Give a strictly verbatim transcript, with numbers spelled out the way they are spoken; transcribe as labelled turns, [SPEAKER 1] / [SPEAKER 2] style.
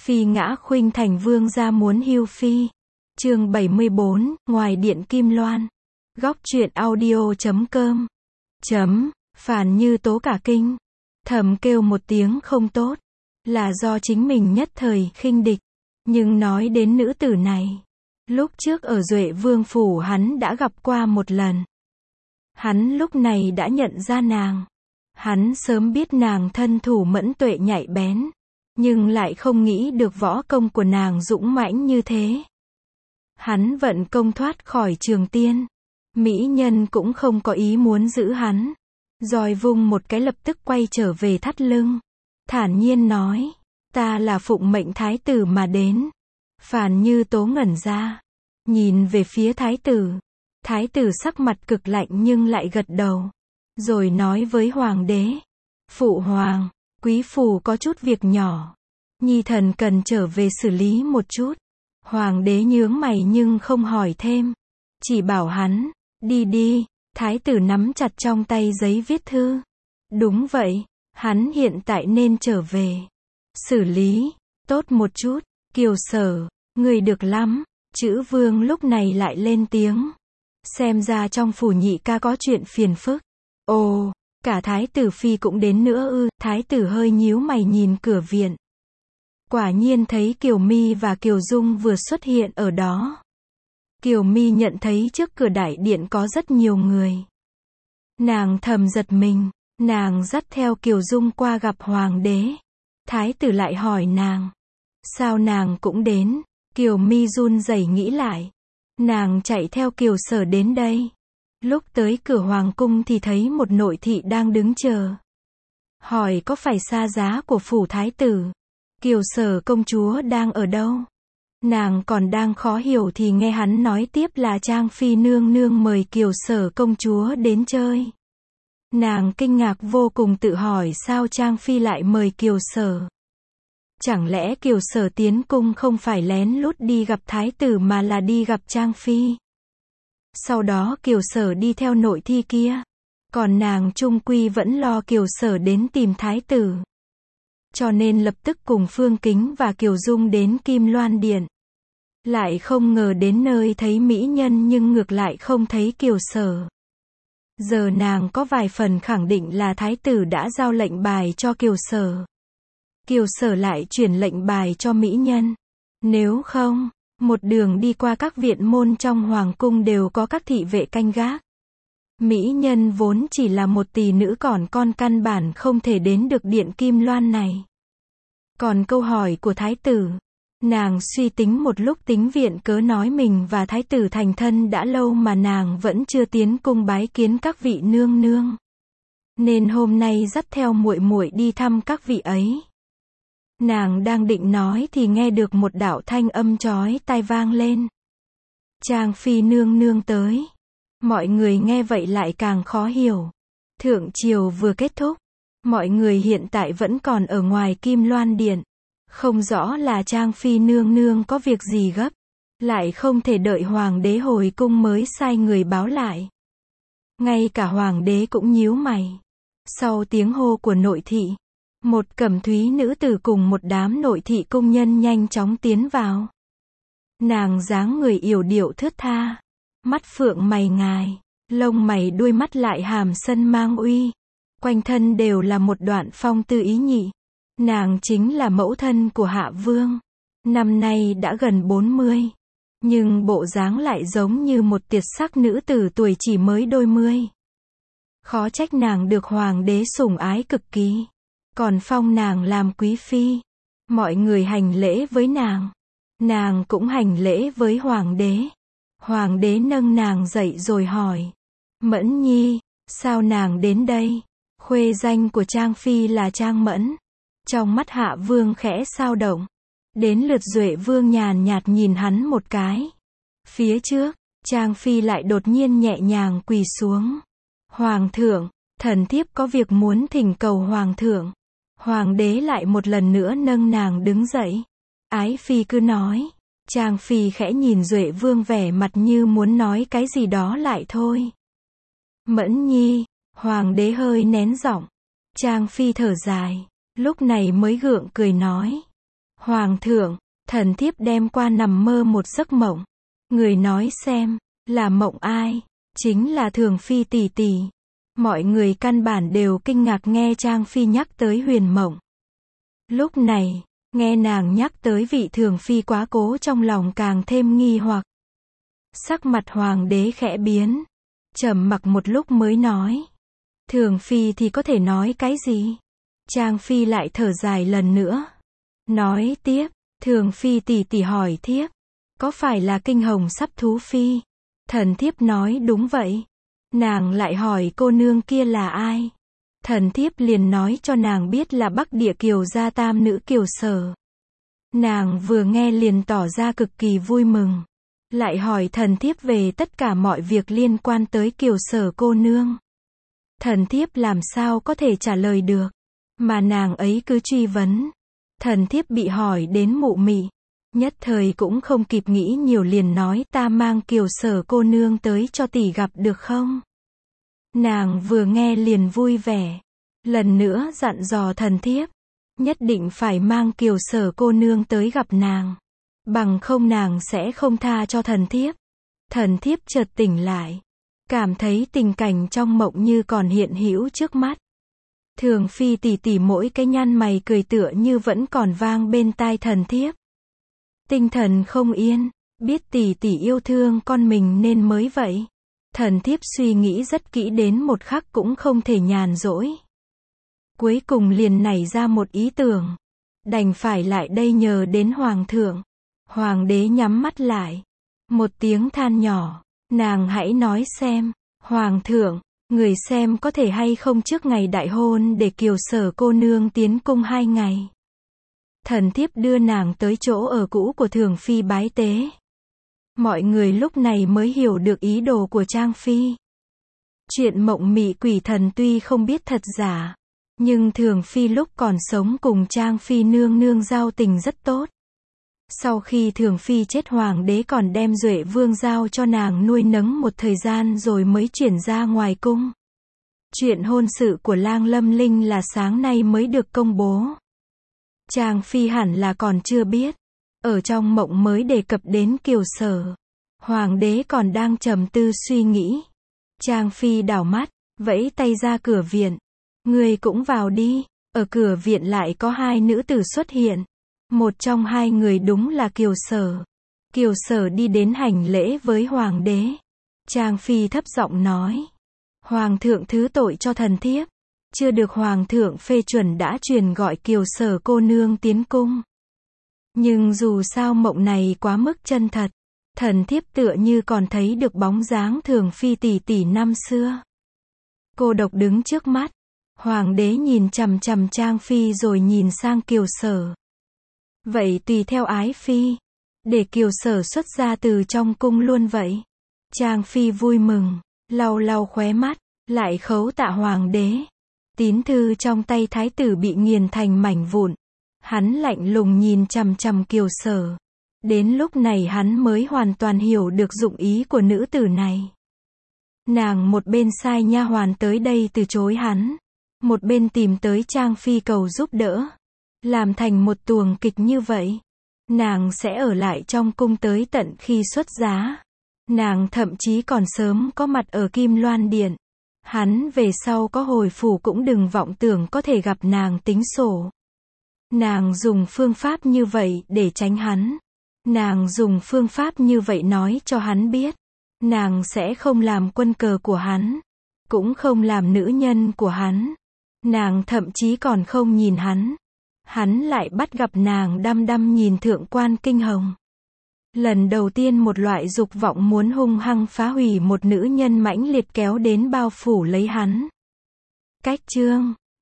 [SPEAKER 1] Phi ngã khuynh thành vương gia muốn hưu phi. Chương bảy mươi bốn, ngoài điện Kim Loan. Góc truyện audio chấm com. Chấm, Phàn Như Tố cả kinh. Thầm kêu một tiếng không tốt. Là do chính mình nhất thời khinh địch. Nhưng nói đến nữ tử này. Lúc trước ở Duệ Vương Phủ hắn đã gặp qua một lần. Hắn lúc này đã nhận ra nàng. Hắn sớm biết nàng thân thủ mẫn tuệ nhạy bén. Nhưng lại không nghĩ được võ công của nàng dũng mãnh như thế. Hắn vận công thoát khỏi Trường Tiên. Mỹ nhân cũng không có ý muốn giữ hắn. Roi vung một cái lập tức quay trở về thắt lưng. Thản nhiên nói, ta là phụng mệnh thái tử mà đến. Phàn Như Tố ngẩn ra. Nhìn về phía thái tử. Thái tử sắc mặt cực lạnh nhưng lại gật đầu. Rồi nói với hoàng đế. Phụ hoàng, quý phủ có chút việc nhỏ. Nhi thần cần trở về xử lý một chút. Hoàng đế nhướng mày nhưng không hỏi thêm. Chỉ bảo hắn, đi đi. Thái tử nắm chặt trong tay giấy viết thư. Đúng vậy, hắn hiện tại nên trở về. Xử lý, tốt một chút. Kiều Sở, người được lắm. Chữ Vương lúc này lại lên tiếng. Xem ra trong phủ nhị ca có chuyện phiền phức. Ồ, cả thái tử phi cũng đến nữa ư. Thái tử hơi nhíu mày nhìn cửa viện. Quả nhiên thấy Kiều My và Kiều Dung vừa xuất hiện ở đó. Kiều My nhận thấy trước cửa đại điện có rất nhiều người. Nàng thầm giật mình, nàng dắt theo Kiều Dung qua gặp hoàng đế. Thái tử lại hỏi nàng, sao nàng cũng đến? Kiều My run rẩy nghĩ lại. Nàng chạy theo Kiều Sở đến đây. Lúc tới cửa hoàng cung thì thấy một nội thị đang đứng chờ. Hỏi có phải xa giá của phủ thái tử? Kiều Sở công chúa đang ở đâu? Nàng còn đang khó hiểu thì nghe hắn nói tiếp là Trang Phi nương nương mời Kiều Sở công chúa đến chơi. Nàng kinh ngạc vô cùng tự hỏi sao Trang Phi lại mời Kiều Sở. Chẳng lẽ Kiều Sở tiến cung không phải lén lút đi gặp thái tử mà là đi gặp Trang Phi. Sau đó Kiều Sở đi theo nội thi kia. Còn nàng trung quy vẫn lo Kiều Sở đến tìm thái tử. Cho nên lập tức cùng Phương Kính và Kiều Dung đến Kim Loan Điện. Lại không ngờ đến nơi thấy mỹ nhân nhưng ngược lại không thấy Kiều Sở. Giờ nàng có vài phần khẳng định là thái tử đã giao lệnh bài cho Kiều Sở. Kiều Sở lại chuyển lệnh bài cho mỹ nhân. Nếu không, một đường đi qua các viện môn trong hoàng cung đều có các thị vệ canh gác. Mỹ nhân vốn chỉ là một tỷ nữ còn con căn bản không thể đến được điện Kim Loan này. Còn câu hỏi của thái tử, nàng suy tính một lúc tính viện cớ nói mình và thái tử thành thân đã lâu mà nàng vẫn chưa tiến cung bái kiến các vị nương nương. Nên hôm nay dắt theo muội muội đi thăm các vị ấy. Nàng đang định nói thì nghe được một đạo thanh âm chói tai vang lên. Trang Phi nương nương tới. Mọi người nghe vậy lại càng khó hiểu. Thượng triều vừa kết thúc. Mọi người hiện tại vẫn còn ở ngoài Kim Loan Điện. Không rõ là Trang Phi nương nương có việc gì gấp. Lại không thể đợi hoàng đế hồi cung mới sai người báo lại. Ngay cả hoàng đế cũng nhíu mày. Sau tiếng hô của nội thị, một cẩm thúy nữ tử cùng một đám nội thị cung nhân nhanh chóng tiến vào. Nàng dáng người yểu điệu thướt tha. Mắt phượng mày ngài, lông mày đuôi mắt lại hàm sân mang uy. Quanh thân đều là một đoạn phong tư ý nhị. Nàng chính là mẫu thân của Hạ Vương. Năm nay đã gần bốn mươi. Nhưng bộ dáng lại giống như một tuyệt sắc nữ tử tuổi chỉ mới đôi mươi. Khó trách nàng được hoàng đế sủng ái cực kỳ. Còn phong nàng làm quý phi. Mọi người hành lễ với nàng. Nàng cũng hành lễ với hoàng đế. Hoàng đế nâng nàng dậy rồi hỏi. Mẫn Nhi, sao nàng đến đây? Khuê danh của Trang Phi là Trang Mẫn. Trong mắt Hạ Vương khẽ sao động. Đến lượt Duệ Vương nhàn nhạt nhìn hắn một cái. Phía trước, Trang Phi lại đột nhiên nhẹ nhàng quỳ xuống. Hoàng thượng, thần thiếp có việc muốn thỉnh cầu hoàng thượng. Hoàng đế lại một lần nữa nâng nàng đứng dậy. Ái Phi cứ nói. Trang Phi khẽ nhìn Duệ Vương vẻ mặt như muốn nói cái gì đó lại thôi. Mẫn Nhi, hoàng đế hơi nén giọng. Trang Phi thở dài, lúc này mới gượng cười nói. Hoàng thượng, thần thiếp đêm qua nằm mơ một giấc mộng. Người nói xem, là mộng ai? Chính là Thường Phi tỷ tỷ. Mọi người căn bản đều kinh ngạc nghe Trang Phi nhắc tới huyền mộng. Lúc này, nghe nàng nhắc tới vị Thường Phi quá cố trong lòng càng thêm nghi hoặc. Sắc mặt hoàng đế khẽ biến, trầm mặc một lúc mới nói. Thường Phi thì có thể nói cái gì? Trang Phi lại thở dài lần nữa. Nói tiếp, Thường Phi tỷ tỷ hỏi thiếp, có phải là kinh hồng sắp thú phi? Thần thiếp nói đúng vậy. Nàng lại hỏi cô nương kia là ai? Thần thiếp liền nói cho nàng biết là Bắc Địa Kiều gia tam nữ Kiều Sở. Nàng vừa nghe liền tỏ ra cực kỳ vui mừng. Lại hỏi thần thiếp về tất cả mọi việc liên quan tới Kiều Sở cô nương. Thần thiếp làm sao có thể trả lời được, mà nàng ấy cứ truy vấn. Thần thiếp bị hỏi đến mụ mị, nhất thời cũng không kịp nghĩ nhiều liền nói ta mang Kiều Sở cô nương tới cho tỷ gặp được không? Nàng vừa nghe liền vui vẻ, lần nữa dặn dò thần thiếp, nhất định phải mang Kiều Sở cô nương tới gặp nàng, bằng không nàng sẽ không tha cho thần thiếp. Thần thiếp chợt tỉnh lại, cảm thấy tình cảnh trong mộng như còn hiện hữu trước mắt. Thường Phi tỷ tỷ mỗi cái nhăn mày cười tựa như vẫn còn vang bên tai thần thiếp. Tinh thần không yên, biết tỷ tỷ yêu thương con mình nên mới vậy. Thần thiếp suy nghĩ rất kỹ đến một khắc cũng không thể nhàn rỗi. Cuối cùng liền nảy ra một ý tưởng, đành phải lại đây nhờ đến hoàng thượng. Hoàng đế nhắm mắt lại, một tiếng than nhỏ, nàng hãy nói xem, hoàng thượng, người xem có thể hay không trước ngày đại hôn để Kiều Sở cô nương tiến cung hai ngày. Thần thiếp đưa nàng tới chỗ ở cũ của Thường Phi bái tế. Mọi người lúc này mới hiểu được ý đồ của Trang Phi. Chuyện mộng mị quỷ thần tuy không biết thật giả, nhưng Thường Phi lúc còn sống cùng Trang Phi nương nương giao tình rất tốt. Sau khi Thường Phi chết hoàng đế còn đem Duệ Vương giao cho nàng nuôi nấng một thời gian rồi mới chuyển ra ngoài cung. Chuyện hôn sự của Lang Lâm Linh là sáng nay mới được công bố. Trang Phi hẳn là còn chưa biết. Ở trong mộng mới đề cập đến Kiều Sở. Hoàng đế còn đang trầm tư suy nghĩ. Trang Phi đảo mắt, vẫy tay ra cửa viện. Người cũng vào đi. Ở cửa viện lại có hai nữ tử xuất hiện. Một trong hai người đúng là Kiều Sở. Kiều Sở đi đến hành lễ với hoàng đế. Trang Phi thấp giọng nói. Hoàng thượng thứ tội cho thần thiếp. Chưa được hoàng thượng phê chuẩn đã truyền gọi Kiều Sở cô nương tiến cung. Nhưng dù sao mộng này quá mức chân thật. Thần thiếp tựa như còn thấy được bóng dáng Thường Phi tỷ tỷ năm xưa. Cô độc đứng trước mắt. Hoàng đế nhìn chằm chằm Trang Phi rồi nhìn sang Kiều Sở. Vậy tùy theo ái phi. Để Kiều Sở xuất ra từ trong cung luôn vậy. Trang Phi vui mừng, lau lau khóe mắt, lại khấu tạ hoàng đế. Tín thư trong tay thái tử bị nghiền thành mảnh vụn. Hắn lạnh lùng nhìn chằm chằm Kiều Sở. Đến lúc này hắn mới hoàn toàn hiểu được dụng ý của nữ tử này. Nàng một bên sai nha hoàn tới đây từ chối hắn, một bên tìm tới Trang Phi cầu giúp đỡ. Làm thành một tuồng kịch như vậy. Nàng sẽ ở lại trong cung tới tận khi xuất giá. Nàng thậm chí còn sớm có mặt ở Kim Loan Điện. Hắn về sau có hồi phủ cũng đừng vọng tưởng có thể gặp nàng tính sổ. Nàng dùng phương pháp như vậy để tránh hắn. Nàng dùng phương pháp như vậy nói cho hắn biết. Nàng sẽ không làm quân cờ của hắn. Cũng không làm nữ nhân của hắn. Nàng thậm chí còn không nhìn hắn. Hắn lại bắt gặp nàng đăm đăm nhìn thượng quan Kinh Hồng. Lần đầu tiên một loại dục vọng muốn hung hăng phá hủy một nữ nhân mãnh liệt kéo đến bao phủ lấy hắn. Cách chương